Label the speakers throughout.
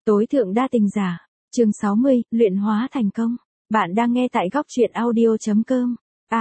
Speaker 1: Tối thượng đa tình giả, chương 60, luyện hóa thành công. Bạn đang nghe tại góc truyện audio.com.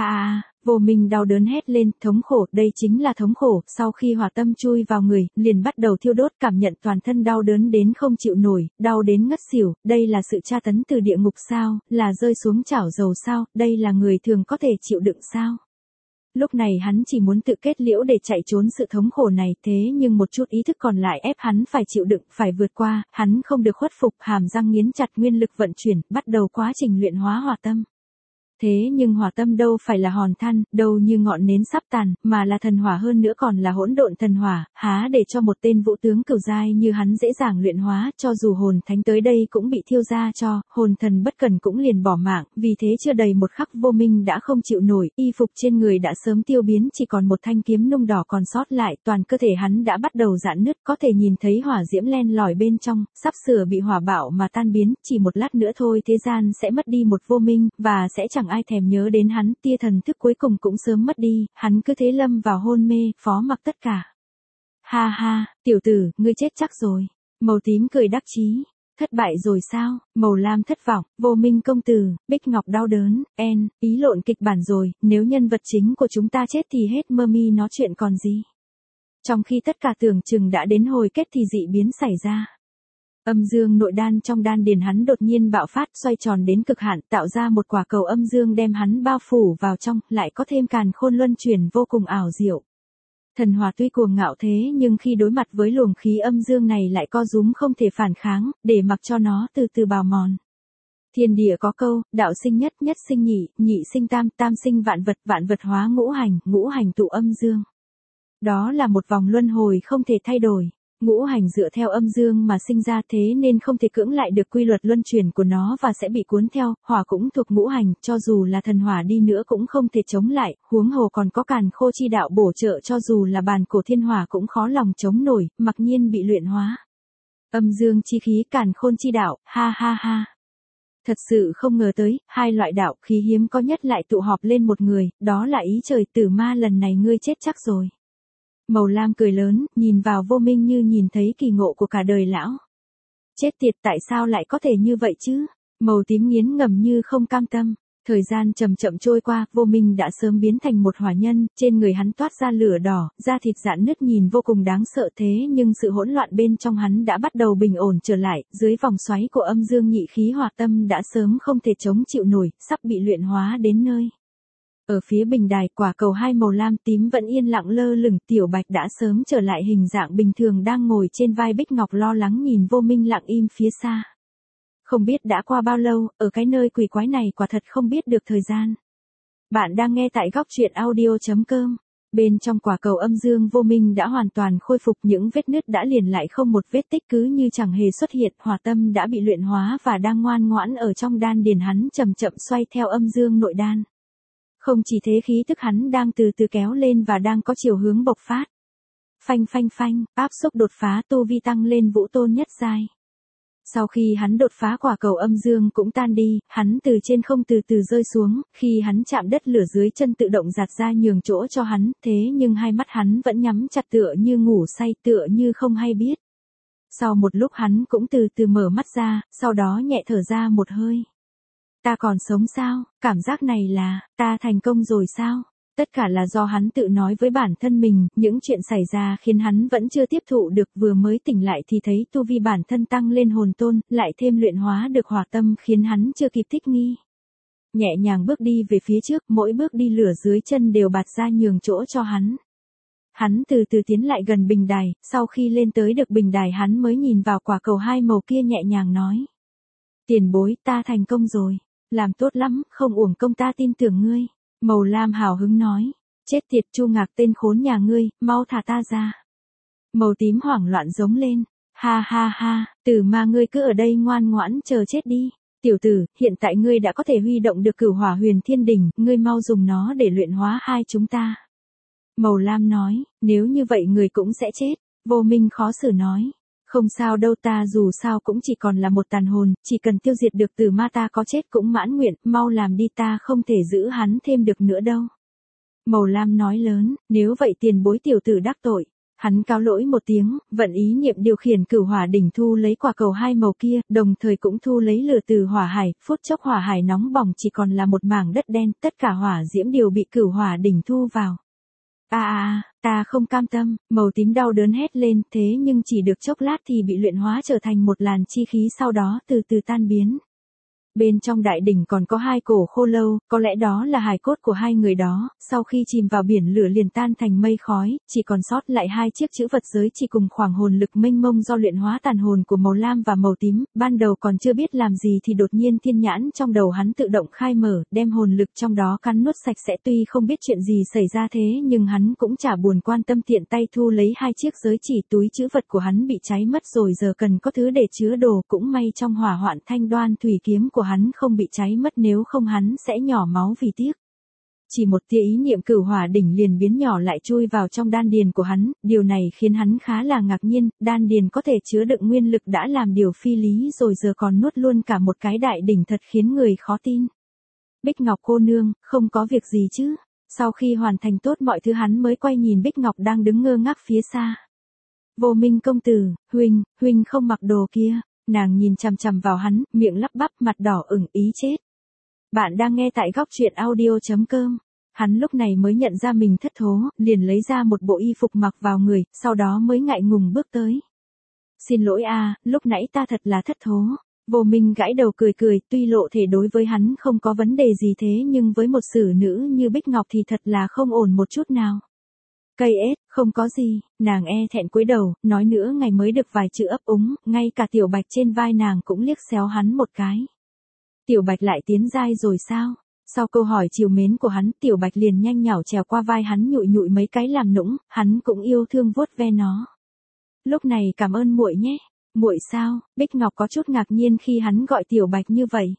Speaker 1: Vô minh đau đớn hét lên, thống khổ, đây chính là thống khổ, sau khi hỏa tâm chui vào người, liền bắt đầu thiêu đốt, cảm nhận toàn thân đau đớn đến không chịu nổi, đau đến ngất xỉu, đây là sự tra tấn từ địa ngục sao, là rơi xuống chảo dầu sao, đây là người thường có thể chịu đựng sao. Lúc này hắn chỉ muốn tự kết liễu để chạy trốn sự thống khổ này, thế nhưng một chút ý thức còn lại ép hắn phải chịu đựng, phải vượt qua, hắn không được khuất phục, hàm răng nghiến chặt, nguyên lực vận chuyển, bắt đầu quá trình luyện hóa hỏa tâm. Thế nhưng hỏa tâm đâu phải là hòn than, đâu như ngọn nến sắp tàn, mà là thần hỏa, hơn nữa còn là hỗn độn thần hỏa, há để cho một tên vũ tướng cửu giai như hắn dễ dàng luyện hóa, cho dù hồn thánh tới đây cũng bị thiêu ra cho, hồn thần bất cần cũng liền bỏ mạng, vì thế chưa đầy một khắc Vô Minh đã không chịu nổi, y phục trên người đã sớm tiêu biến, chỉ còn một thanh kiếm nung đỏ còn sót lại, toàn cơ thể hắn đã bắt đầu rạn nứt, có thể nhìn thấy hỏa diễm len lỏi bên trong, sắp sửa bị hỏa bạo mà tan biến, chỉ một lát nữa thôi thế gian sẽ mất đi một Vô Minh, và sẽ chẳng ai thèm nhớ đến hắn, tia thần thức cuối cùng cũng sớm mất đi, hắn cứ thế lâm vào hôn mê, phó mặc tất cả. Ha ha, tiểu tử, ngươi chết chắc rồi. Màu tím cười đắc chí. Thất bại rồi sao? Màu lam thất vọng. Vô Minh công tử. Bích Ngọc đau đớn. Ý lộn kịch bản rồi, nếu nhân vật chính của chúng ta chết thì hết mơ mi nói chuyện còn gì. Trong khi tất cả tưởng chừng đã đến hồi kết thì dị biến xảy ra. Âm dương nội đan trong đan điền hắn đột nhiên bạo phát, xoay tròn đến cực hạn, tạo ra một quả cầu âm dương đem hắn bao phủ vào trong, lại có thêm càn khôn luân chuyển vô cùng ảo diệu. Thần hỏa tuy cuồng ngạo thế nhưng khi đối mặt với luồng khí âm dương này lại co rúm không thể phản kháng, để mặc cho nó từ từ bào mòn. Thiên địa có câu, đạo sinh nhất, nhất sinh nhị, nhị sinh tam, tam sinh vạn vật hóa ngũ hành tụ âm dương. Đó là một vòng luân hồi không thể thay đổi. Ngũ hành dựa theo âm dương mà sinh ra, thế nên không thể cưỡng lại được quy luật luân chuyển của nó và sẽ bị cuốn theo, hỏa cũng thuộc ngũ hành, cho dù là thần hỏa đi nữa cũng không thể chống lại, huống hồ còn có càn khô chi đạo bổ trợ, cho dù là bàn cổ thiên hỏa cũng khó lòng chống nổi, mặc nhiên bị luyện hóa. Âm dương chi khí, càn khôn chi đạo, ha ha ha. Thật sự không ngờ tới, hai loại đạo khí hiếm có nhất lại tụ họp lên một người, đó là ý trời, Tử Ma lần này ngươi chết chắc rồi. Màu lam cười lớn, nhìn vào Vô Minh như nhìn thấy kỳ ngộ của cả đời lão. Chết tiệt, tại sao lại có thể như vậy chứ? Màu tím nghiến ngầm như không cam tâm. Thời gian chậm chậm trôi qua, Vô Minh đã sớm biến thành một hỏa nhân, trên người hắn toát ra lửa đỏ, da thịt rạn nứt nhìn vô cùng đáng sợ, thế nhưng sự hỗn loạn bên trong hắn đã bắt đầu bình ổn trở lại, dưới vòng xoáy của âm dương nhị khí hỏa tâm đã sớm không thể chống chịu nổi, sắp bị luyện hóa đến nơi. Ở phía bình đài, quả cầu hai màu lam tím vẫn yên lặng lơ lửng, Tiểu Bạch đã sớm trở lại hình dạng bình thường đang ngồi trên vai Bích Ngọc lo lắng nhìn Vô Minh lặng im phía xa. Không biết đã qua bao lâu, ở cái nơi quỷ quái này quả thật không biết được thời gian. Bạn đang nghe tại góc truyện audio.com. Bên trong quả cầu âm dương Vô Minh đã hoàn toàn khôi phục, những vết nứt đã liền lại không một vết tích, cứ như chẳng hề xuất hiện, hỏa tâm đã bị luyện hóa và đang ngoan ngoãn ở trong đan điền hắn chậm chậm xoay theo âm dương nội đan. Không chỉ thế, khí tức hắn đang từ từ kéo lên và đang có chiều hướng bộc phát. Phanh phanh phanh, áp xúc đột phá, tu vi tăng lên vũ tôn nhất giai. Sau khi hắn đột phá, quả cầu âm dương cũng tan đi, hắn từ trên không từ từ rơi xuống, khi hắn chạm đất, lửa dưới chân tự động giạt ra nhường chỗ cho hắn, thế nhưng hai mắt hắn vẫn nhắm chặt, tựa như ngủ say, tựa như không hay biết. Sau một lúc hắn cũng từ từ mở mắt ra, sau đó nhẹ thở ra một hơi. Ta còn sống sao? Cảm giác này là, ta thành công rồi sao? Tất cả là do hắn tự nói với bản thân mình, những chuyện xảy ra khiến hắn vẫn chưa tiếp thụ được, vừa mới tỉnh lại thì thấy tu vi bản thân tăng lên hồn tôn, lại thêm luyện hóa được hỏa tâm khiến hắn chưa kịp thích nghi. Nhẹ nhàng bước đi về phía trước, mỗi bước đi lửa dưới chân đều bạt ra nhường chỗ cho hắn. Hắn từ từ tiến lại gần bình đài, sau khi lên tới được bình đài hắn mới nhìn vào quả cầu hai màu kia, nhẹ nhàng nói. Tiền bối, ta thành công rồi. Làm tốt lắm, không uổng công ta tin tưởng ngươi. Màu lam hào hứng nói. Chết tiệt, Chu Ngạc tên khốn nhà ngươi, mau thả ta ra. Màu tím hoảng loạn giống lên. Ha ha ha, Tử Ma ngươi cứ ở đây ngoan ngoãn chờ chết đi. Tiểu tử, hiện tại ngươi đã có thể huy động được Cửu Hỏa Huyền Thiên Đỉnh, ngươi mau dùng nó để luyện hóa hai chúng ta. Màu lam nói, nếu như vậy người cũng sẽ chết. Vô Minh khó xử nói. Không sao đâu, ta dù sao cũng chỉ còn là một tàn hồn, chỉ cần tiêu diệt được Tử Ma ta có chết cũng mãn nguyện, mau làm đi, ta không thể giữ hắn thêm được nữa đâu. Màu lam nói lớn, nếu vậy tiền bối tiểu tử đắc tội. Hắn cáo lỗi một tiếng, vận ý niệm điều khiển cửu hỏa đỉnh thu lấy quả cầu hai màu kia, đồng thời cũng thu lấy lửa từ hỏa hải, phút chốc hỏa hải nóng bỏng chỉ còn là một mảng đất đen, tất cả hỏa diễm đều bị cửu hỏa đỉnh thu vào. Ta không cam tâm, màu tím đau đớn hét lên, thế nhưng chỉ được chốc lát thì bị luyện hóa trở thành một làn chi khí sau đó từ từ tan biến. Bên trong đại đỉnh còn có hai cổ khô lâu, có lẽ đó là hài cốt của hai người đó, sau khi chìm vào biển lửa liền tan thành mây khói, chỉ còn sót lại hai chiếc chữ vật giới chỉ cùng khoảng hồn lực mênh mông do luyện hóa tàn hồn của màu lam và màu tím, ban đầu còn chưa biết làm gì thì đột nhiên thiên nhãn trong đầu hắn tự động khai mở, đem hồn lực trong đó cắn nuốt sạch sẽ, tuy không biết chuyện gì xảy ra thế nhưng hắn cũng chả buồn quan tâm, tiện tay thu lấy hai chiếc giới chỉ, túi chữ vật của hắn bị cháy mất rồi giờ cần có thứ để chứa đồ, cũng may trong hỏa hoạn thanh đoan thủy kiếm của hắn không bị cháy mất, nếu không hắn sẽ nhỏ máu vì tiếc. Chỉ một tia ý niệm cửu hỏa đỉnh liền biến nhỏ lại chui vào trong đan điền của hắn, điều này khiến hắn khá là ngạc nhiên, đan điền có thể chứa đựng nguyên lực đã làm điều phi lý rồi giờ còn nuốt luôn cả một cái đại đỉnh, thật khiến người khó tin. Bích Ngọc cô nương, không có việc gì chứ? Sau khi hoàn thành tốt mọi thứ hắn mới quay nhìn Bích Ngọc đang đứng ngơ ngác phía xa. Vô Minh công tử, huynh không mặc đồ kia. Nàng nhìn chằm chằm vào hắn, miệng lắp bắp, mặt đỏ ửng, ý chết. Bạn đang nghe tại góc truyện audio.com. Hắn lúc này mới nhận ra mình thất thố, liền lấy ra một bộ y phục mặc vào người, sau đó mới ngại ngùng bước tới. Xin lỗi lúc nãy ta thật là thất thố. Vô Minh gãi đầu cười cười, tuy lộ thể đối với hắn không có vấn đề gì thế nhưng với một xử nữ như Bích Ngọc thì thật là không ổn một chút nào. Cây ết, không có gì, nàng thẹn cúi đầu, nói nữa ngày mới được vài chữ ấp úng, ngay cả Tiểu Bạch trên vai nàng cũng liếc xéo hắn một cái. Tiểu Bạch lại tiến giai rồi sao? Sau câu hỏi trìu mến của hắn, Tiểu Bạch liền nhanh nhảu trèo qua vai hắn, nhụi nhụi mấy cái làm nũng, hắn cũng yêu thương vuốt ve nó. Lúc này cảm ơn muội nhé. Muội sao? Bích Ngọc có chút ngạc nhiên khi hắn gọi Tiểu Bạch như vậy.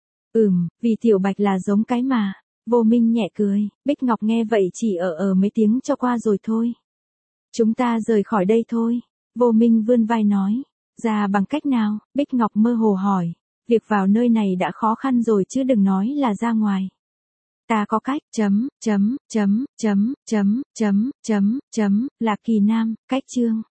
Speaker 1: Vì Tiểu Bạch là giống cái mà. Vô Minh nhẹ cười, Bích Ngọc nghe vậy chỉ mấy tiếng cho qua rồi thôi. Chúng ta rời khỏi đây thôi. Vô Minh vươn vai nói. Ra bằng cách nào? Bích Ngọc mơ hồ hỏi. Việc vào nơi này đã khó khăn rồi chứ đừng nói là ra ngoài. Ta có cách, Lạc Kỳ Nam, cách chương.